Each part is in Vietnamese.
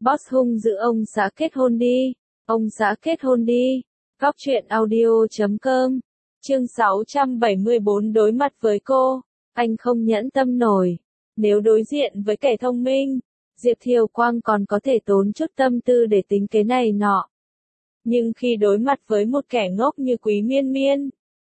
Boss hung dữ ông xã kết hôn đi. Ông xã kết hôn đi. Góc truyện audio.com. Chương 674 đối mặt với cô. Anh không nhẫn tâm nổi. Nếu đối diện với kẻ thông minh, Diệp Thiều Quang còn có thể tốn chút tâm tư để tính cái này nọ. Nhưng khi đối mặt với một kẻ ngốc như Quý Miên Miên,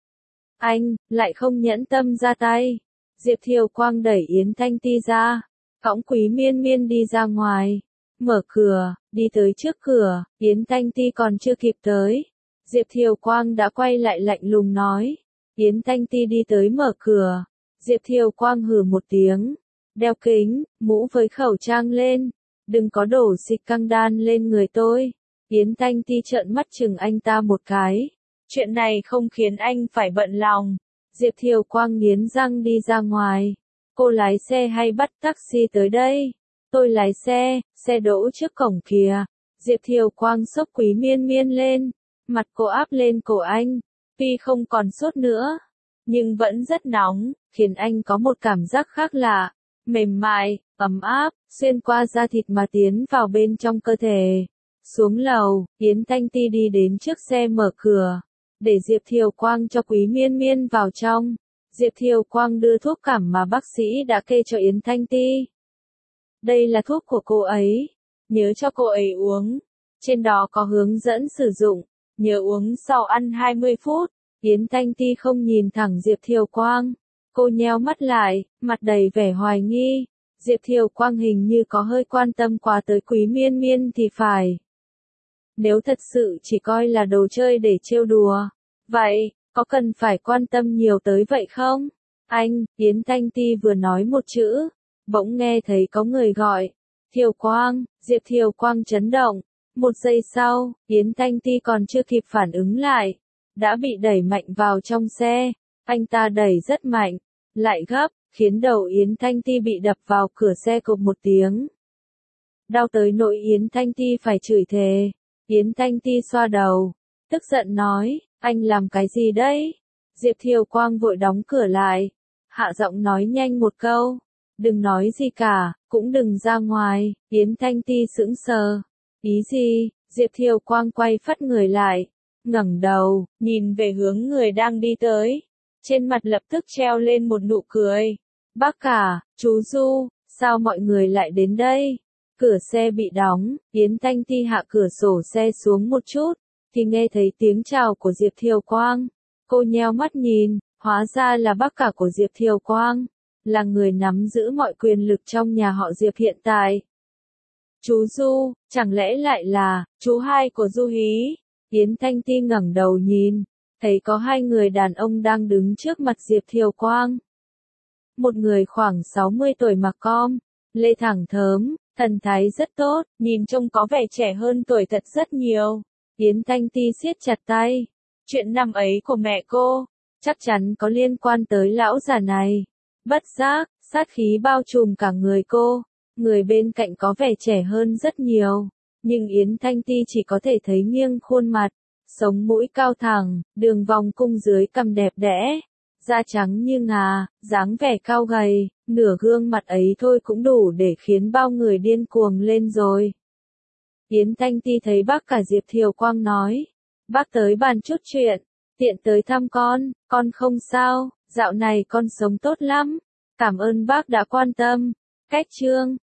anh lại không nhẫn tâm ra tay. Diệp Thiều Quang đẩy Yến Thanh Ti ra, cõng Quý Miên Miên đi ra ngoài, mở cửa, đi tới trước cửa. Yến Thanh Ti còn chưa kịp tới, Diệp Thiều Quang đã quay lại lạnh lùng nói. Yến Thanh Ti đi tới mở cửa, Diệp Thiều Quang hừ một tiếng, đeo kính, mũ với khẩu trang lên, đừng có đổ xịt căng đan lên người tôi. Yến Thanh Ti trợn mắt chừng anh ta một cái. Chuyện này không khiến anh phải bận lòng. Diệp Thiều Quang nghiến răng đi ra ngoài. Cô lái xe hay bắt taxi tới đây? Tôi lái xe, xe đỗ trước cổng kìa. Diệp Thiều Quang xốc Quý Miên Miên lên, mặt cô áp lên cổ anh. Tuy không còn sốt nữa, nhưng vẫn rất nóng, khiến anh có một cảm giác khác lạ, mềm mại, ấm áp, xuyên qua da thịt mà tiến vào bên trong cơ thể. Xuống lầu, Yến Thanh Ti đi đến trước xe mở cửa, để Diệp Thiều Quang cho Quý Miên Miên vào trong. Diệp Thiều Quang đưa thuốc cảm mà bác sĩ đã kê cho Yến Thanh Ti. Đây là thuốc của cô ấy, nhớ cho cô ấy uống. Trên đó có hướng dẫn sử dụng, nhớ uống sau ăn 20 phút. Yến Thanh Ti không nhìn thẳng Diệp Thiều Quang. Cô nheo mắt lại, mặt đầy vẻ hoài nghi. Diệp Thiều Quang hình như có hơi quan tâm quá tới Quý Miên Miên thì phải. Nếu thật sự chỉ coi là đồ chơi để trêu đùa, vậy, có cần phải quan tâm nhiều tới vậy không? Anh, Yến Thanh Ti vừa nói một chữ, bỗng nghe thấy có người gọi. Thiều Quang, Diệp Thiều Quang chấn động. Một giây sau, Yến Thanh Ti còn chưa kịp phản ứng lại, đã bị đẩy mạnh vào trong xe. Anh ta đẩy rất mạnh, lại gấp, khiến đầu Yến Thanh Ti bị đập vào cửa xe cộp một tiếng. Đau tới nỗi Yến Thanh Ti phải chửi thề. Yến Thanh Ti xoa đầu, tức giận nói, anh làm cái gì đấy? Diệp Thiều Quang vội đóng cửa lại, hạ giọng nói nhanh một câu, đừng nói gì cả, cũng đừng ra ngoài. Yến Thanh Ti sững sờ, ý gì? Diệp Thiều Quang quay phắt người lại, ngẩng đầu, nhìn về hướng người đang đi tới, trên mặt lập tức treo lên một nụ cười. Bác cả, chú Du, sao mọi người lại đến đây? Cửa xe bị đóng, Yến Thanh Ti hạ cửa sổ xe xuống một chút, thì nghe thấy tiếng chào của Diệp Thiều Quang. Cô nheo mắt nhìn, hóa ra là bác cả của Diệp Thiều Quang, là người nắm giữ mọi quyền lực trong nhà họ Diệp hiện tại. Chú Du, chẳng lẽ lại là chú hai của Du Hí? Yến Thanh Ti ngẩng đầu nhìn, thấy có hai người đàn ông đang đứng trước mặt Diệp Thiều Quang. Một người khoảng 60 tuổi mặc com, lê thẳng thớm, thần thái rất tốt, nhìn trông có vẻ trẻ hơn tuổi thật rất nhiều. Yến Thanh Ti siết chặt tay. Chuyện năm ấy của mẹ cô, chắc chắn có liên quan tới lão già này. Bất giác, sát khí bao trùm cả người cô. Người bên cạnh có vẻ trẻ hơn rất nhiều, nhưng Yến Thanh Ti chỉ có thể thấy nghiêng khuôn mặt, sống mũi cao thẳng, đường vòng cung dưới cằm đẹp đẽ, da trắng như ngà, dáng vẻ cao gầy, nửa gương mặt ấy thôi cũng đủ để khiến bao người điên cuồng lên rồi. Yến Thanh Ti thấy bác cả Diệp Thiều Quang nói, bác tới bàn chút chuyện, tiện tới thăm con không sao, dạo này con sống tốt lắm, cảm ơn bác đã quan tâm. Cách chương